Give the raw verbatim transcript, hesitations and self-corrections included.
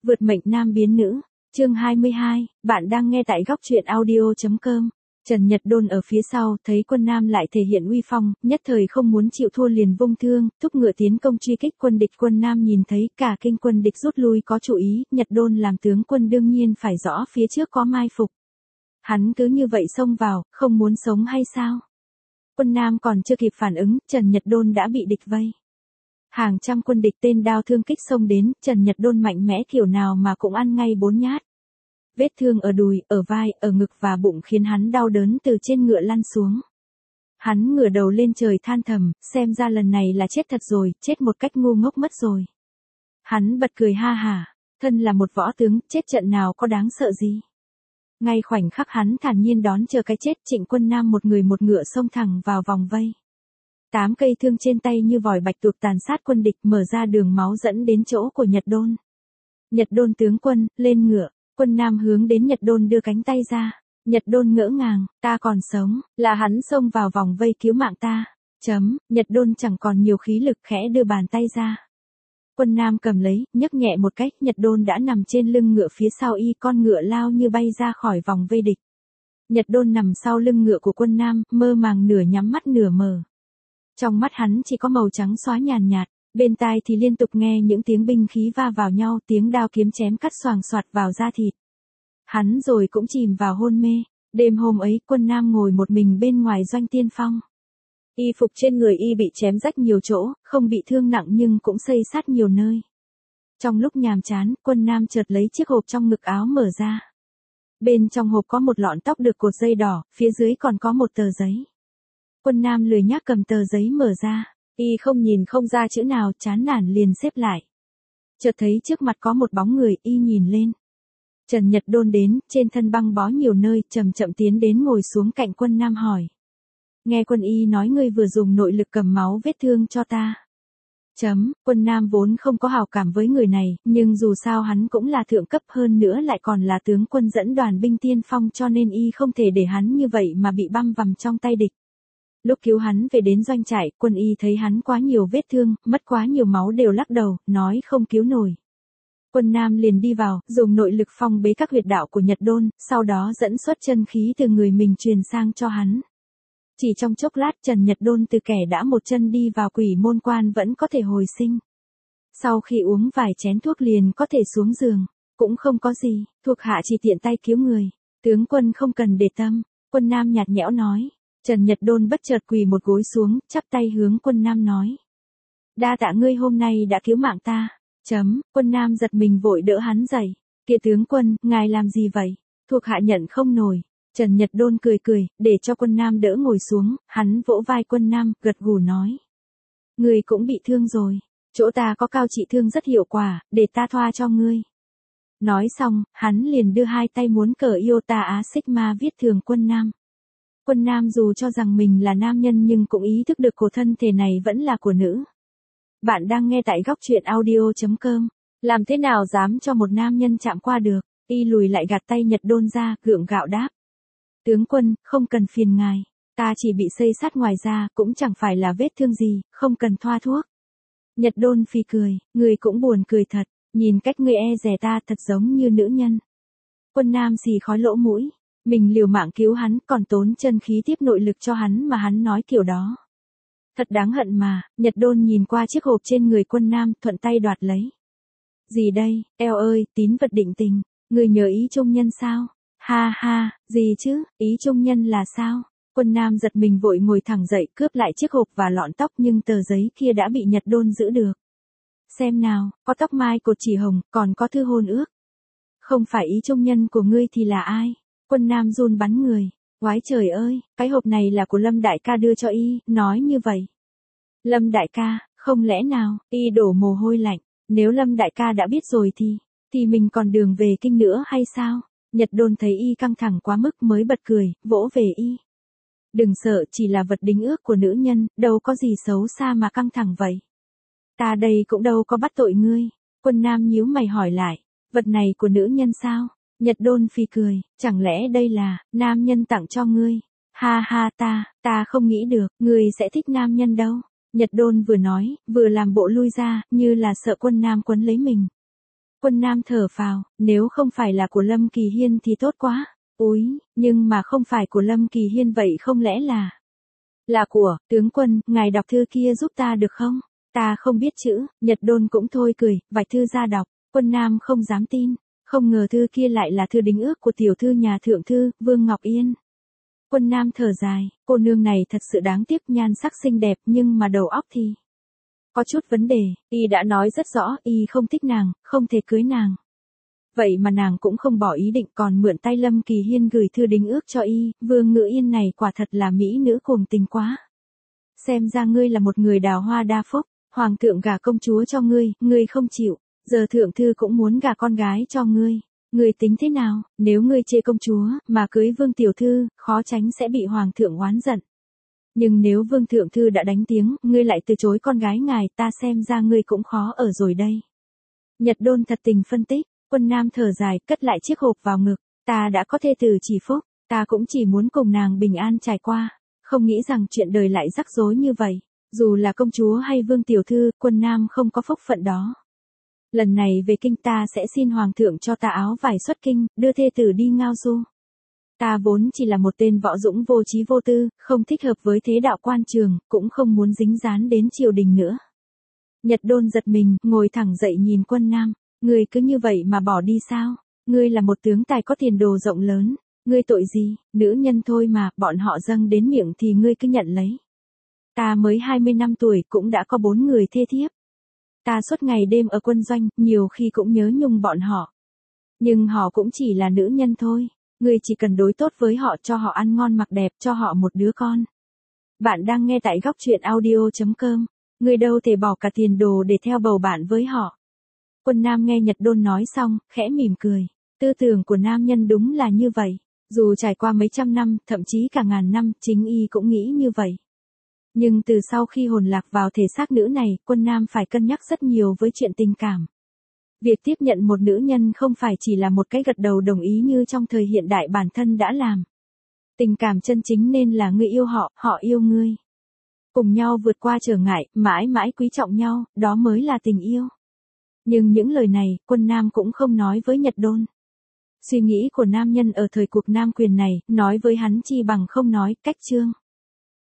Vượt mệnh nam biến nữ, chương hai mươi hai, bạn đang nghe tại góc truyện audio chấm com. Trần Nhật Đôn ở phía sau, thấy quân Nam lại thể hiện uy phong, nhất thời không muốn chịu thua liền vung thương, thúc ngựa tiến công truy kích quân địch. Quân Nam nhìn thấy cả kinh quân địch rút lui có chủ ý, Nhật Đôn làm tướng quân đương nhiên phải rõ phía trước có mai phục. Hắn cứ như vậy xông vào, không muốn sống hay sao? Quân Nam còn chưa kịp phản ứng, Trần Nhật Đôn đã bị địch vây. Hàng trăm quân địch tên đao thương kích xông đến, Trần Nhật Đôn mạnh mẽ kiểu nào mà cũng ăn ngay bốn nhát. Vết thương ở đùi, ở vai, ở ngực và bụng khiến hắn đau đớn từ trên ngựa lăn xuống. Hắn ngửa đầu lên trời than thầm, xem ra lần này là chết thật rồi, chết một cách ngu ngốc mất rồi. Hắn bật cười ha hả, thân là một võ tướng, chết trận nào có đáng sợ gì. Ngay khoảnh khắc hắn thản nhiên đón chờ cái chết, Trịnh Quân Nam một người một ngựa xông thẳng vào vòng vây. Tám cây thương trên tay như vòi bạch tuộc tàn sát quân địch, mở ra đường máu dẫn đến chỗ của Nhật Đôn. Nhật Đôn tướng quân, lên ngựa. Quân Nam hướng đến Nhật Đôn đưa cánh tay ra. Nhật Đôn ngỡ ngàng, ta còn sống, là hắn xông vào vòng vây cứu mạng ta. Chấm, Nhật Đôn chẳng còn nhiều khí lực, khẽ đưa bàn tay ra. Quân Nam cầm lấy, nhấc nhẹ một cách, Nhật Đôn đã nằm trên lưng ngựa, phía sau y con ngựa lao như bay ra khỏi vòng vây địch. Nhật Đôn nằm sau lưng ngựa của Quân Nam, mơ màng nửa nhắm mắt nửa mở. Trong mắt hắn chỉ có màu trắng xóa nhàn nhạt, bên tai thì liên tục nghe những tiếng binh khí va vào nhau, tiếng đao kiếm chém cắt xoàng xoạt vào da thịt. Hắn rồi cũng chìm vào hôn mê. Đêm hôm ấy, Quân Nam ngồi một mình bên ngoài doanh tiên phong. Y phục trên người y bị chém rách nhiều chỗ, không bị thương nặng nhưng cũng xây sát nhiều nơi. Trong lúc nhàm chán, Quân Nam chợt lấy chiếc hộp trong ngực áo mở ra. Bên trong hộp có một lọn tóc được cột dây đỏ, phía dưới còn có một tờ giấy. Quân Nam lười nhác cầm tờ giấy mở ra, y không nhìn không ra chữ nào, chán nản liền xếp lại. Chợt thấy trước mặt có một bóng người, y nhìn lên. Trần Nhật Đôn đến, trên thân băng bó nhiều nơi, chậm chậm tiến đến ngồi xuống cạnh Quân Nam hỏi. Nghe quân y nói ngươi vừa dùng nội lực cầm máu vết thương cho ta. Chấm, Quân Nam vốn không có hảo cảm với người này, nhưng dù sao hắn cũng là thượng cấp, hơn nữa lại còn là tướng quân dẫn đoàn binh tiên phong, cho nên y không thể để hắn như vậy mà bị băm vằm trong tay địch. Lúc cứu hắn về đến doanh trại, quân y thấy hắn quá nhiều vết thương, mất quá nhiều máu đều lắc đầu, nói không cứu nổi. Quân Nam liền đi vào, dùng nội lực phong bế các huyệt đạo của Nhật Đôn, sau đó dẫn xuất chân khí từ người mình truyền sang cho hắn. Chỉ trong chốc lát, Trần Nhật Đôn từ kẻ đã một chân đi vào quỷ môn quan vẫn có thể hồi sinh. Sau khi uống vài chén thuốc liền có thể xuống giường, cũng không có gì, thuộc hạ chỉ tiện tay cứu người, tướng quân không cần để tâm. Quân Nam nhạt nhẽo nói. Trần Nhật Đôn bất chợt quỳ một gối xuống, chắp tay hướng Quân Nam nói. Đa tạ ngươi hôm nay đã cứu mạng ta. Chấm, Quân Nam giật mình vội đỡ hắn dậy. Kia tướng quân, ngài làm gì vậy? Thuộc hạ nhận không nổi. Trần Nhật Đôn cười cười, để cho Quân Nam đỡ ngồi xuống, hắn vỗ vai Quân Nam, gật gù nói. Ngươi cũng bị thương rồi. Chỗ ta có cao trị thương rất hiệu quả, để ta thoa cho ngươi. Nói xong, hắn liền đưa hai tay muốn cờ Iota Á Sigma viết thường Quân Nam. Quân Nam dù cho rằng mình là nam nhân nhưng cũng ý thức được cổ thân thể này vẫn là của nữ. Bạn đang nghe tại góc truyện audio chấm com. Làm thế nào dám cho một nam nhân chạm qua được? Y lùi lại gạt tay Nhật Đôn ra, gượng gạo đáp. Tướng quân, không cần phiền ngài. Ta chỉ bị xây sát ngoài da, cũng chẳng phải là vết thương gì, không cần thoa thuốc. Nhật Đôn phì cười, người cũng buồn cười thật, nhìn cách người e dè ta thật giống như nữ nhân. Quân Nam xì khói lỗ mũi. Mình liều mạng cứu hắn, còn tốn chân khí tiếp nội lực cho hắn mà hắn nói kiểu đó. Thật đáng hận mà. Nhật Đôn nhìn qua chiếc hộp trên người Quân Nam, thuận tay đoạt lấy. Gì đây, eo ơi, tín vật định tình, người nhớ ý trung nhân sao? Ha ha, gì chứ, ý trung nhân là sao? Quân Nam giật mình vội ngồi thẳng dậy, cướp lại chiếc hộp và lọn tóc, nhưng tờ giấy kia đã bị Nhật Đôn giữ được. Xem nào, có tóc mai cột chỉ hồng, còn có thư hôn ước. Không phải ý trung nhân của ngươi thì là ai? Quân Nam run bắn người. Quái trời ơi, cái hộp này là của Lâm đại ca đưa cho y, nói như vậy. Lâm đại ca, không lẽ nào? Y đổ mồ hôi lạnh. Nếu Lâm đại ca đã biết rồi thì, thì mình còn đường về kinh nữa hay sao? Nhật Đôn thấy y căng thẳng quá mức mới bật cười, vỗ về y. Đừng sợ, chỉ là vật đính ước của nữ nhân, đâu có gì xấu xa mà căng thẳng vậy. Ta đây cũng đâu có bắt tội ngươi. Quân Nam nhíu mày hỏi lại, vật này của nữ nhân sao? Nhật Đôn phì cười, chẳng lẽ đây là, nam nhân tặng cho ngươi? Ha ha ta, ta không nghĩ được, ngươi sẽ thích nam nhân đâu. Nhật Đôn vừa nói, vừa làm bộ lui ra, như là sợ Quân Nam quấn lấy mình. Quân Nam thở phào, nếu không phải là của Lâm Kỳ Hiên thì tốt quá. Úi, nhưng mà không phải của Lâm Kỳ Hiên vậy không lẽ là... Là của, tướng quân, ngài đọc thư kia giúp ta được không? Ta không biết chữ, Nhật Đôn cũng thôi cười, vạch thư ra đọc. Quân Nam không dám tin, không ngờ thư kia lại là thư đính ước của tiểu thư nhà thượng thư, Vương Ngọc Yên. Quân Nam thở dài, cô nương này thật sự đáng tiếc, nhan sắc xinh đẹp nhưng mà đầu óc thì... có chút vấn đề, y đã nói rất rõ, y không thích nàng, không thể cưới nàng. Vậy mà nàng cũng không bỏ ý định, còn mượn tay Lâm Kỳ Hiên gửi thư đính ước cho y, Vương Ngự Yên này quả thật là mỹ nữ cuồng tình quá. Xem ra ngươi là một người đào hoa đa phúc, hoàng thượng gả công chúa cho ngươi, ngươi không chịu, giờ thượng thư cũng muốn gả con gái cho ngươi. Ngươi tính thế nào, nếu ngươi chê công chúa, mà cưới Vương tiểu thư, khó tránh sẽ bị hoàng thượng oán giận. Nhưng nếu Vương thượng thư đã đánh tiếng, ngươi lại từ chối con gái ngài, ta xem ra ngươi cũng khó ở rồi đây. Nhật Đôn thật tình phân tích. Quân Nam thở dài, cất lại chiếc hộp vào ngực, ta đã có thê tử chỉ phúc, ta cũng chỉ muốn cùng nàng bình an trải qua, không nghĩ rằng chuyện đời lại rắc rối như vậy, dù là công chúa hay Vương tiểu thư, Quân Nam không có phúc phận đó. Lần này về kinh ta sẽ xin hoàng thượng cho ta áo vải xuất kinh, đưa thê tử đi ngao du. Ta vốn chỉ là một tên võ dũng vô trí vô tư, không thích hợp với thế đạo quan trường, cũng không muốn dính dán đến triều đình nữa. Nhật Đôn giật mình, ngồi thẳng dậy nhìn Quân Nam. Ngươi cứ như vậy mà bỏ đi sao? Ngươi là một tướng tài có tiền đồ rộng lớn. Ngươi tội gì? Nữ nhân thôi mà, bọn họ dâng đến miệng thì ngươi cứ nhận lấy. Ta mới hai mươi năm tuổi cũng đã có bốn người thê thiếp. Ta suốt ngày đêm ở quân doanh, nhiều khi cũng nhớ nhung bọn họ. Nhưng họ cũng chỉ là nữ nhân thôi. Ngươi chỉ cần đối tốt với họ, cho họ ăn ngon mặc đẹp, cho họ một đứa con. Bạn đang nghe tại góc truyện audio chấm com. Ngươi đâu thể bỏ cả tiền đồ để theo bầu bạn với họ. Quân Nam nghe Nhật Đôn nói xong, khẽ mỉm cười. Tư tưởng của nam nhân đúng là như vậy. Dù trải qua mấy trăm năm, thậm chí cả ngàn năm, chính y cũng nghĩ như vậy. Nhưng từ sau khi hồn lạc vào thể xác nữ này, Quân Nam phải cân nhắc rất nhiều với chuyện tình cảm. Việc tiếp nhận một nữ nhân không phải chỉ là một cái gật đầu đồng ý như trong thời hiện đại bản thân đã làm. Tình cảm chân chính nên là ngươi yêu họ, họ yêu ngươi. Cùng nhau vượt qua trở ngại, mãi mãi quý trọng nhau, đó mới là tình yêu. Nhưng những lời này, Quân Nam cũng không nói với Nhật Đôn. Suy nghĩ của nam nhân ở thời cuộc nam quyền này, nói với hắn chi bằng không nói, cách chương.